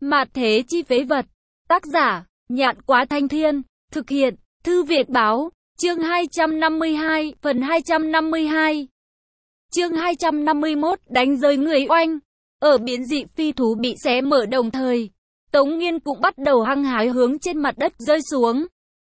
Mạt thế chi phế vật. Tác giả, Nhạn Quá Thanh Thiên. Thực hiện, Thư Việt Báo. Chương 252, phần 252. Chương 251, đánh rơi người oanh. Ở biến dị phi thú bị xé mở đồng thời, Tống Nghiên cũng bắt đầu hăng hái hướng trên mặt đất rơi xuống.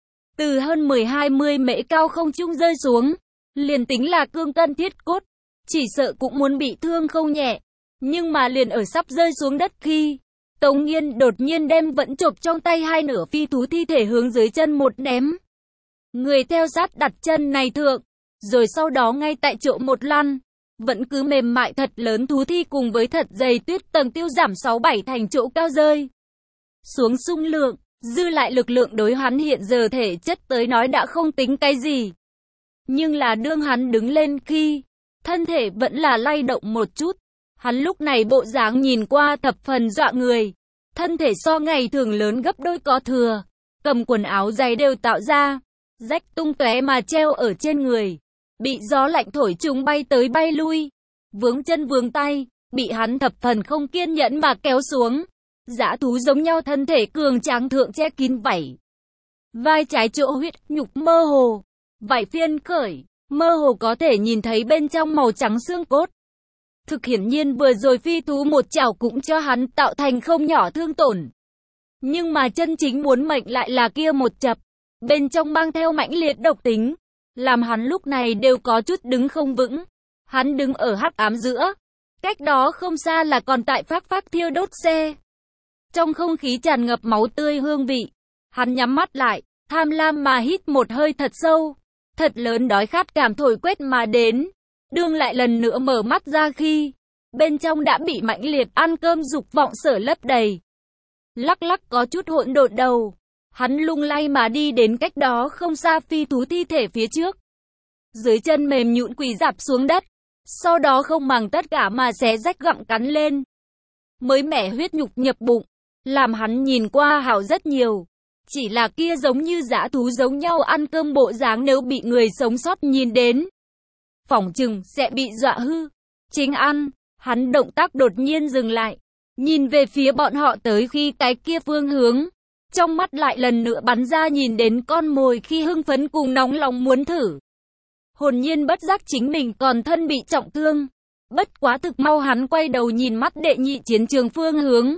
Từ hơn 10-20 mễ cao không trung rơi xuống, liền tính là cương cân thiết cốt, chỉ sợ cũng muốn bị thương không nhẹ. Nhưng mà liền ở sắp rơi xuống đất khi, Tống Nghiên đột nhiên đem vẫn chộp trong tay hai nửa phi thú thi thể hướng dưới chân một ném. Người theo sát đặt chân này thượng, rồi sau đó ngay tại chỗ một lăn, vẫn cứ mềm mại thật lớn thú thi cùng với thật dày tuyết tầng tiêu giảm 6-7 thành chỗ cao rơi xuống xung lượng, dư lại lực lượng đối hắn hiện giờ thể chất tới nói đã không tính cái gì. Nhưng là đương hắn đứng lên khi, thân thể vẫn là lay động một chút. Hắn lúc này bộ dáng nhìn qua thập phần dọa người, thân thể so ngày thường lớn gấp đôi có thừa, cầm quần áo giày đều tạo ra, rách tung tóe mà treo ở trên người, bị gió lạnh thổi chúng bay tới bay lui, vướng chân vướng tay, bị hắn thập phần không kiên nhẫn mà kéo xuống. Dã thú giống nhau thân thể cường tráng thượng che kín vảy, vai trái chỗ huyết nhục mơ hồ, vảy phiên khởi, mơ hồ có thể nhìn thấy bên trong màu trắng xương cốt. Thực hiển nhiên vừa rồi phi thú một chảo cũng cho hắn tạo thành không nhỏ thương tổn. Nhưng mà chân chính muốn mệnh lại là kia một chập, bên trong mang theo mãnh liệt độc tính, làm hắn lúc này đều có chút đứng không vững. Hắn đứng ở hắc ám giữa, cách đó không xa là còn tại phát thiêu đốt xe. Trong không khí tràn ngập máu tươi hương vị, hắn nhắm mắt lại, tham lam mà hít một hơi thật sâu, thật lớn đói khát cảm thổi quét mà đến. Đương lại lần nữa mở mắt ra khi, bên trong đã bị mãnh liệt ăn cơm dục vọng sở lấp đầy. Lắc lắc có chút hỗn độn đầu, hắn lung lay mà đi đến cách đó không xa phi thú thi thể phía trước. Dưới chân mềm nhũn quỳ rạp xuống đất, sau đó không màng tất cả mà xé rách gặm cắn lên. Mới mẻ huyết nhục nhập bụng, làm hắn nhìn qua hảo rất nhiều. Chỉ là kia giống như dã thú giống nhau ăn cơm bộ dáng nếu bị người sống sót nhìn đến, phỏng chừng sẽ bị dọa hư. Chính ăn, hắn động tác đột nhiên dừng lại, nhìn về phía bọn họ tới khi cái kia phương hướng. Trong mắt lại lần nữa bắn ra nhìn đến con mồi khi hưng phấn cùng nóng lòng muốn thử. Hồn nhiên bất giác chính mình còn thân bị trọng thương. Bất quá thực mau hắn quay đầu nhìn mắt đệ nhị chiến trường phương hướng.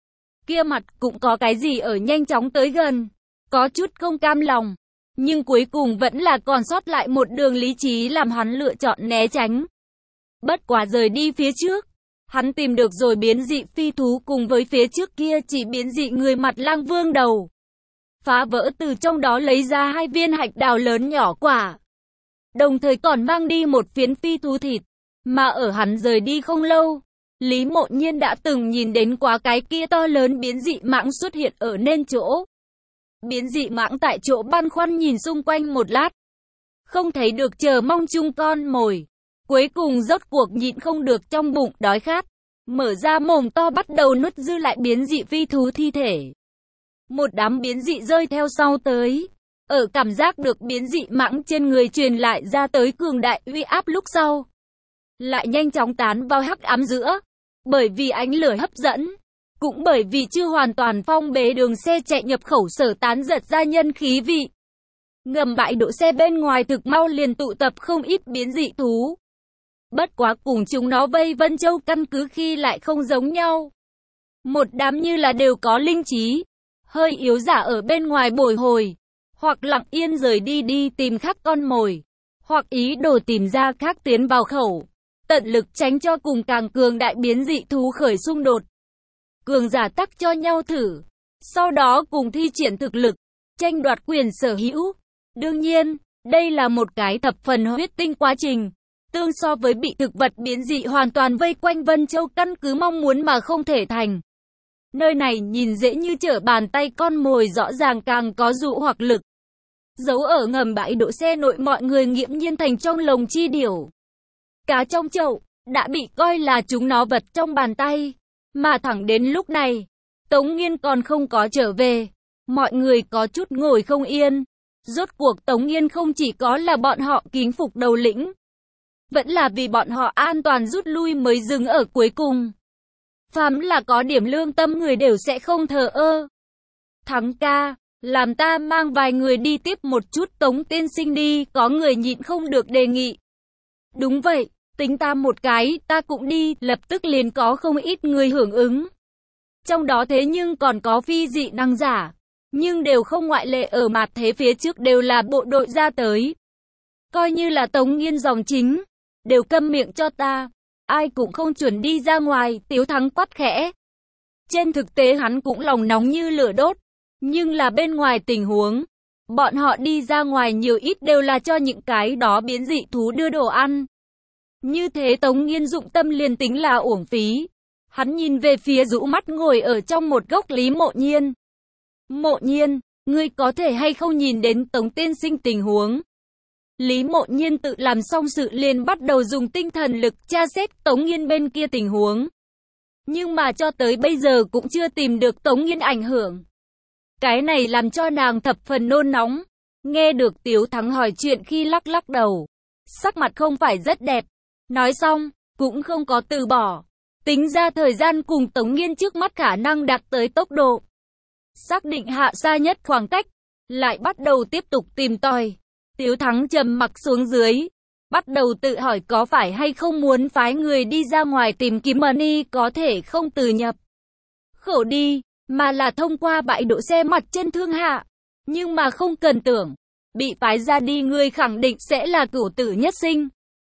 Kia mặt cũng có cái gì ở nhanh chóng tới gần, có chút không cam lòng. Nhưng cuối cùng vẫn là còn sót lại một đường lý trí làm hắn lựa chọn né tránh. Bất quá rời đi phía trước, hắn tìm được rồi biến dị phi thú cùng với phía trước kia chỉ biến dị người mặt lang vương đầu. Phá vỡ từ trong đó lấy ra 2 viên hạch đào lớn nhỏ quả. Đồng thời còn mang đi một phiến phi thú thịt. Mà ở hắn rời đi không lâu, Lý Mộ Nhiên đã từng nhìn đến quá cái kia to lớn biến dị mãng xuất hiện ở nên chỗ. Biến dị mãng tại chỗ băn khoăn nhìn xung quanh một lát, không thấy được chờ mong chung con mồi. Cuối cùng rốt cuộc nhịn không được trong bụng đói khát, mở ra mồm to bắt đầu nuốt dư lại biến dị phi thú thi thể. Một đám biến dị rơi theo sau tới, ở cảm giác được biến dị mãng trên người truyền lại ra tới cường đại uy áp lúc sau, lại nhanh chóng tán vào hắc ám giữa. Bởi vì ánh lửa hấp dẫn, cũng bởi vì chưa hoàn toàn phong bế đường xe chạy nhập khẩu sở tán giật ra nhân khí vị. Ngầm bãi đỗ xe bên ngoài thực mau liền tụ tập không ít biến dị thú. Bất quá cùng chúng nó vây Vân Châu căn cứ khi lại không giống nhau. Một đám như là đều có linh trí, hơi yếu giả ở bên ngoài bồi hồi, hoặc lặng yên rời đi tìm khác con mồi, hoặc ý đồ tìm ra khác tiến vào khẩu, tận lực tránh cho cùng càng cường đại biến dị thú khởi xung đột. Cường giả tắc cho nhau thử, sau đó cùng thi triển thực lực, tranh đoạt quyền sở hữu. Đương nhiên, đây là một cái thập phần huyết tinh quá trình, tương so với bị thực vật biến dị hoàn toàn vây quanh Vân Châu căn cứ mong muốn mà không thể thành. Nơi này nhìn dễ như trở bàn tay con mồi rõ ràng càng có dụ hoặc lực. Giấu ở ngầm bãi đỗ xe nội mọi người nghiễm nhiên thành trong lồng chi điểu. Cá trong chậu, đã bị coi là chúng nó vật trong bàn tay. Mà thẳng đến lúc này, Tống Nghiên còn không có trở về. Mọi người có chút ngồi không yên. Rốt cuộc Tống Nghiên không chỉ có là bọn họ kính phục đầu lĩnh, vẫn là vì bọn họ an toàn rút lui mới dừng ở cuối cùng. Phàm là có điểm lương tâm người đều sẽ không thờ ơ. Thắng ca, làm ta mang vài người đi tiếp một chút Tống tiên sinh đi, có người nhịn không được đề nghị. Đúng vậy, tính ta một cái, ta cũng đi, lập tức liền có không ít người hưởng ứng. Trong đó thế nhưng còn có phi dị năng giả, nhưng đều không ngoại lệ, ở mặt thế phía trước đều là bộ đội ra tới. Coi như là Tống Nghiên dòng chính, đều câm miệng cho ta, ai cũng không chuẩn đi ra ngoài, Tiếu Thắng quát khẽ. Trên thực tế hắn cũng lòng nóng như lửa đốt, nhưng là bên ngoài tình huống, bọn họ đi ra ngoài nhiều ít đều là cho những cái đó biến dị thú đưa đồ ăn. Như thế Tống Nghiên dụng tâm liền tính là uổng phí. Hắn nhìn về phía rũ mắt ngồi ở trong một góc Lý Mộ Nhiên. Mộ Nhiên, ngươi có thể hay không nhìn đến Tống tiên sinh tình huống? Lý Mộ Nhiên tự làm xong sự liền bắt đầu dùng tinh thần lực tra xét Tống Nghiên bên kia tình huống. Nhưng mà cho tới bây giờ cũng chưa tìm được Tống Nghiên ảnh hưởng. Cái này làm cho nàng thập phần nôn nóng. Nghe được Tiếu Thắng hỏi chuyện khi lắc lắc đầu. Sắc mặt không phải rất đẹp. Nói xong, cũng không có từ bỏ. Tính ra thời gian cùng Tống Nghiên trước mắt khả năng đạt tới tốc độ. Xác định hạ xa nhất khoảng cách. Lại bắt đầu tiếp tục tìm tòi. Tiếu Thắng trầm mặc xuống dưới. Bắt đầu tự hỏi có phải hay không muốn phái người đi ra ngoài tìm kiếm money có thể không từ nhập khẩu đi, mà là thông qua bãi đỗ xe mặt trên thương hạ. Nhưng mà không cần tưởng, bị phái ra đi người khẳng định sẽ là cửu tử nhất sinh.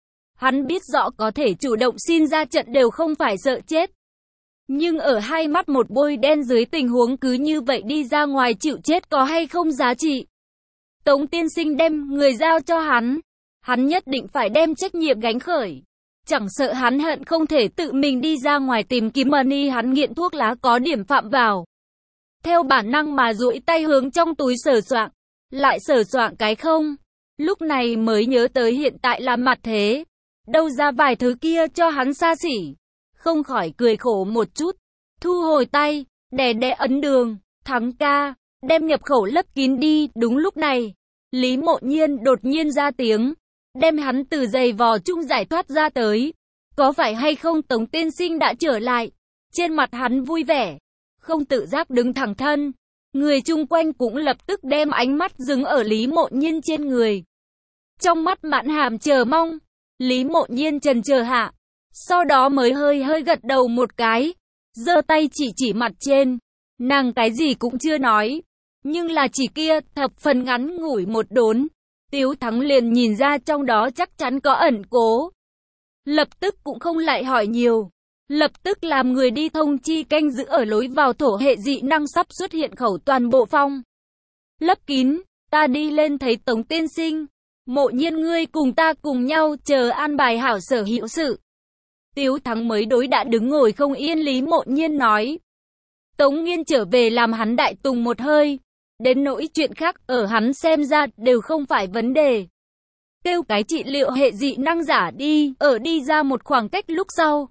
Hắn biết rõ có thể chủ động xin ra trận đều không phải sợ chết. Nhưng ở hai mắt một bôi đen dưới tình huống cứ như vậy đi ra ngoài chịu chết có hay không giá trị. Tống tiên sinh đem người giao cho hắn. Hắn nhất định phải đem trách nhiệm gánh khởi. Chẳng sợ hắn hận không thể tự mình đi ra ngoài tìm kiếm money, hắn nghiện thuốc lá có điểm phạm vào. Theo bản năng mà duỗi tay hướng trong túi sờ soạng. Lại sờ soạng cái không. Lúc này mới nhớ tới hiện tại là mặt thế. Đâu ra vài thứ kia cho hắn xa xỉ. Không khỏi cười khổ một chút. Thu hồi tay, đè đè ấn đường. Thắng ca, đem nhập khẩu lấp kín đi. Đúng lúc này, Lý Mộ Nhiên đột nhiên ra tiếng. Đem hắn từ giày vò chung giải thoát ra tới. Có phải hay không Tống tiên sinh đã trở lại? Trên mặt hắn vui vẻ. Không tự giác đứng thẳng thân. Người chung quanh cũng lập tức đem ánh mắt dừng ở Lý Mộ Nhiên trên người. Trong mắt mãn hàm chờ mong. Lý Mộ Nhiên chần chờ hạ. Sau đó mới hơi gật đầu một cái. Giơ tay chỉ mặt trên. Nàng cái gì cũng chưa nói. Nhưng là chỉ kia thập phần ngắn ngủi một đốn. Tiếu Thắng liền nhìn ra trong đó chắc chắn có ẩn cố. Lập tức cũng không lại hỏi nhiều. Lập tức làm người đi thông chi canh giữ ở lối vào thổ hệ dị năng sắp xuất hiện khẩu toàn bộ phong. Lấp kín, ta đi lên thấy Tống tiên sinh. Mộ Nhiên ngươi cùng ta cùng nhau chờ an bài hảo sở hữu sự. Tiếu Thắng mới đối đã đứng ngồi không yên Lý Mộ Nhiên nói. Tống Nghiên trở về làm hắn đại tùng một hơi. Đến nỗi chuyện khác ở hắn xem ra đều không phải vấn đề. Kêu cái trị liệu hệ dị năng giả đi, ở đi ra một khoảng cách lúc sau.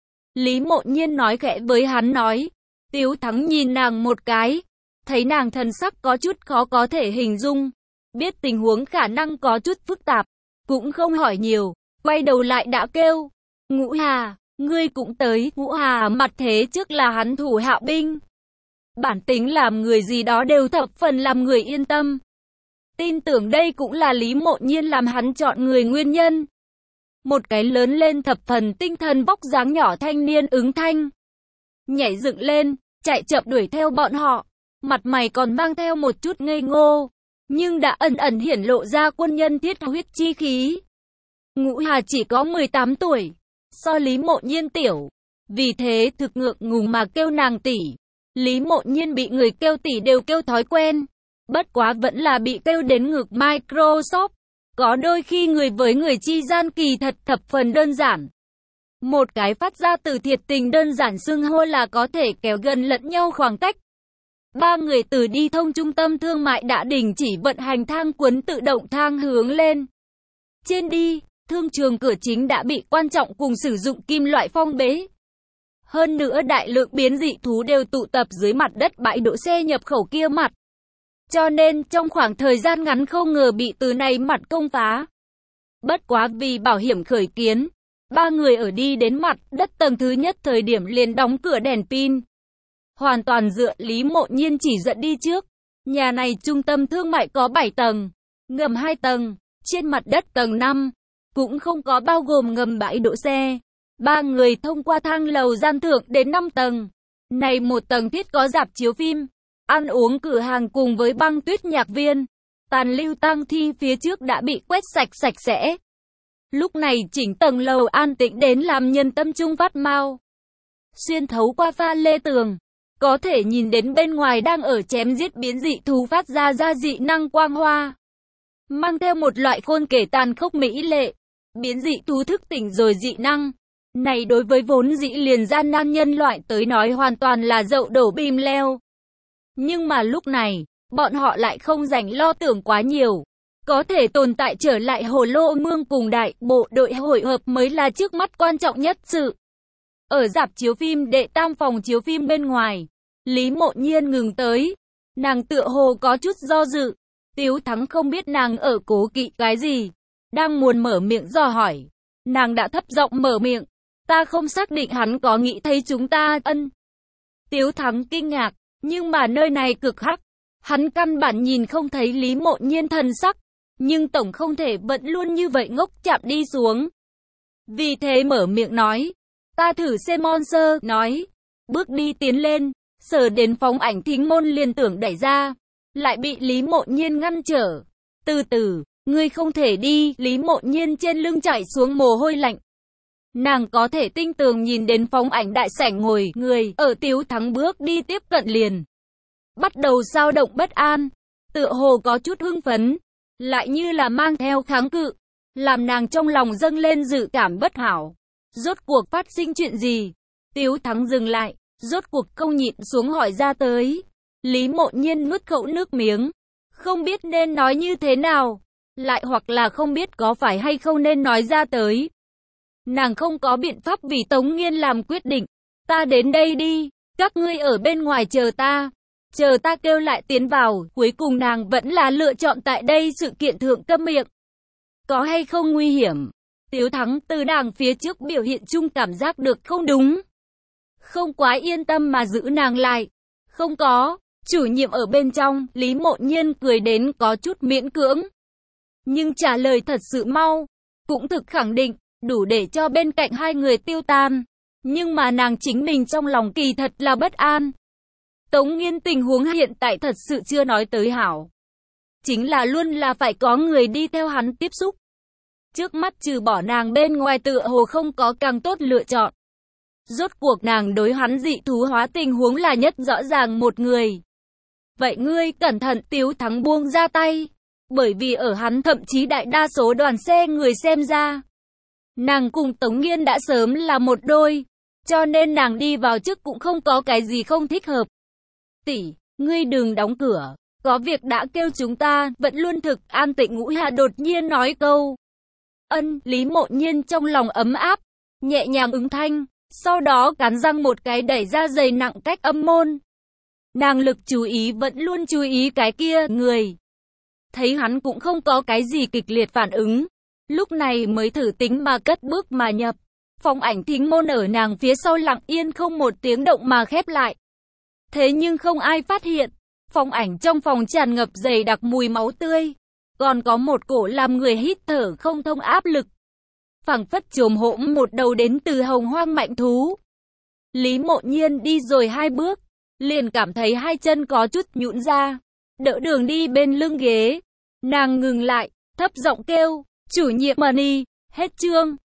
Lý Mộ Nhiên nói khẽ với hắn nói. Tiếu Thắng nhìn nàng một cái. Thấy nàng thần sắc có chút khó có thể hình dung. Biết tình huống khả năng có chút phức tạp. Cũng không hỏi nhiều. Quay đầu lại đã kêu. Ngũ Hà, ngươi cũng tới. Ngũ Hà mặt thế trước là hắn thủ hạ binh. Bản tính làm người gì đó đều thập phần làm người yên tâm. Tin tưởng đây cũng là Lý Mộ Nhiên làm hắn chọn người nguyên nhân. Một cái lớn lên thập phần tinh thần vóc dáng nhỏ thanh niên ứng thanh. Nhảy dựng lên, chạy chậm đuổi theo bọn họ. Mặt mày còn mang theo một chút ngây ngô. Nhưng đã ẩn ẩn hiển lộ ra quân nhân thiết huyết chi khí. Ngũ Hà chỉ có 18 tuổi. So Lý Mộ Nhiên tiểu. Vì thế thực ngượng ngùng mà kêu nàng tỷ. Lý Mộ Nhiên bị người kêu tỷ đều kêu thói quen. Bất quá vẫn là bị kêu đến ngược Microsoft. Có đôi khi người với người chi gian kỳ thật thập phần đơn giản. Một cái phát ra từ thiệt tình đơn giản xưng hô là có thể kéo gần lẫn nhau khoảng cách. Ba người từ đi thông trung tâm thương mại đã đình chỉ vận hành thang cuốn tự động thang hướng lên. Trên đi, thương trường cửa chính đã bị quan trọng cùng sử dụng kim loại phong bế. Hơn nữa đại lượng biến dị thú đều tụ tập dưới mặt đất bãi đỗ xe nhập khẩu kia mặt. Cho nên trong khoảng thời gian ngắn không ngờ bị từ này mặt công phá. Bất quá vì bảo hiểm khởi kiến, Ba người ở đi đến mặt đất tầng thứ nhất thời điểm liền đóng cửa đèn pin. Hoàn toàn dựa Lý Mộ Nhiên chỉ dẫn đi trước. Nhà này trung tâm thương mại có 7 tầng, ngầm 2 tầng, trên mặt đất tầng 5, cũng không có bao gồm ngầm bãi đỗ xe. Ba người thông qua thang lầu gian thượng đến 5 tầng. Này một tầng thiết có rạp chiếu phim, ăn uống cửa hàng cùng với băng tuyết nhạc viên. Tàn lưu tang thi phía trước đã bị quét sạch sẽ. Lúc này chỉnh tầng lầu an tĩnh đến làm nhân tâm trung phát mau. Xuyên thấu qua pha lê tường, có thể nhìn đến bên ngoài đang ở chém giết biến dị thú phát ra dị năng quang hoa. Mang theo một loại khôn kể tàn khốc mỹ lệ. Biến dị thú thức tỉnh rồi dị năng. Này đối với vốn dĩ liền gian nan nhân loại tới nói hoàn toàn là dậu đổ bìm leo. Nhưng mà lúc này, bọn họ lại không rảnh lo tưởng quá nhiều. Có thể tồn tại trở lại Hồ Lô Mương cùng đại bộ đội hội hợp mới là trước mắt quan trọng nhất sự. Ở rạp chiếu phim đệ tam phòng chiếu phim bên ngoài, Lý Mộ Nhiên ngừng tới. Nàng tựa hồ có chút do dự. Tiếu Thắng không biết nàng ở cố kỵ cái gì. Đang muốn mở miệng dò hỏi. Nàng đã thấp giọng mở miệng. Ta không xác định hắn có nghĩ thấy chúng ta. Tiếu Thắng kinh ngạc. Nhưng mà nơi này cực hắc. Hắn căn bản nhìn không thấy Lý Mộ Nhiên thần sắc. Nhưng tổng không thể vẫn luôn như vậy ngốc chạm đi xuống. Vì thế mở miệng nói. Ta thử xem monster, nói. Bước đi tiến lên. Sờ đến phóng ảnh thính môn liền tưởng đẩy ra. Lại bị Lý Mộ Nhiên ngăn trở. Từ từ, ngươi không thể đi. Lý Mộ Nhiên trên lưng chảy xuống mồ hôi lạnh. Nàng có thể tinh tường nhìn đến phóng ảnh đại sảnh ngồi người ở Tiếu Thắng bước đi tiếp cận liền. Bắt đầu dao động bất an. Tựa hồ có chút hưng phấn. Lại như là mang theo kháng cự. Làm nàng trong lòng dâng lên dự cảm bất hảo. Rốt cuộc phát sinh chuyện gì? Tiếu Thắng dừng lại. Rốt cuộc không nhịn xuống hỏi ra tới. Lý Mộ Nhiên nuốt khẩu nước miếng. Không biết nên nói như thế nào. Lại hoặc là không biết có phải hay không nên nói ra tới. Nàng không có biện pháp vì Tống Nghiên làm quyết định. Ta đến đây đi. Các ngươi ở bên ngoài chờ ta. Chờ ta kêu lại tiến vào. Cuối cùng nàng vẫn là lựa chọn tại đây sự kiện thượng câm miệng. Có hay không nguy hiểm? Tiếu Thắng từ nàng phía trước biểu hiện chung cảm giác được không đúng. Không quá yên tâm mà giữ nàng lại. Không có. Chủ nhiệm ở bên trong. Lý Mộ Nhiên cười đến có chút miễn cưỡng. Nhưng trả lời thật sự mau. Cũng thực khẳng định. Đủ để cho bên cạnh hai người tiêu tan. Nhưng mà nàng chính mình trong lòng kỳ thật là bất an. Tống Nghiên tình huống hiện tại thật sự chưa nói tới hảo. Chính là luôn là phải có người đi theo hắn tiếp xúc. Trước mắt trừ bỏ nàng bên ngoài tựa hồ không có càng tốt lựa chọn. Rốt cuộc nàng đối hắn dị thú hóa tình huống là nhất rõ ràng một người. Vậy ngươi cẩn thận. Tiếu Thắng buông ra tay. Bởi vì ở hắn thậm chí đại đa số đoàn xe người xem ra. Nàng cùng Tống Nghiên đã sớm là một đôi. Cho nên nàng đi vào trước cũng không có cái gì không thích hợp. Tỷ, ngươi đừng đóng cửa. Có việc đã kêu chúng ta. Vẫn luôn thực an tịnh Ngũ Hạ đột nhiên nói câu. Lý Mộ Nhiên trong lòng ấm áp. Nhẹ nhàng ứng thanh. Sau đó cắn răng một cái đẩy ra giày nặng cách âm môn. Nàng lực chú ý vẫn luôn chú ý cái kia người. Thấy hắn cũng không có cái gì kịch liệt phản ứng. Lúc này mới thử tính mà cất bước mà nhập. Phòng ảnh thính môn ở nàng phía sau lặng yên không một tiếng động mà khép lại. Thế nhưng không ai phát hiện. Phòng ảnh trong phòng tràn ngập dày đặc mùi máu tươi. Còn có một cổ làm người hít thở không thông áp lực. Phảng phất chồm hổm một đầu đến từ hồng hoang mạnh thú. Lý Mộ Nhiên đi rồi 2 bước. Liền cảm thấy hai chân có chút nhũn ra. Đỡ đường đi bên lưng ghế. Nàng ngừng lại. Thấp giọng kêu. Chủ nhiệm Money. Hết chương.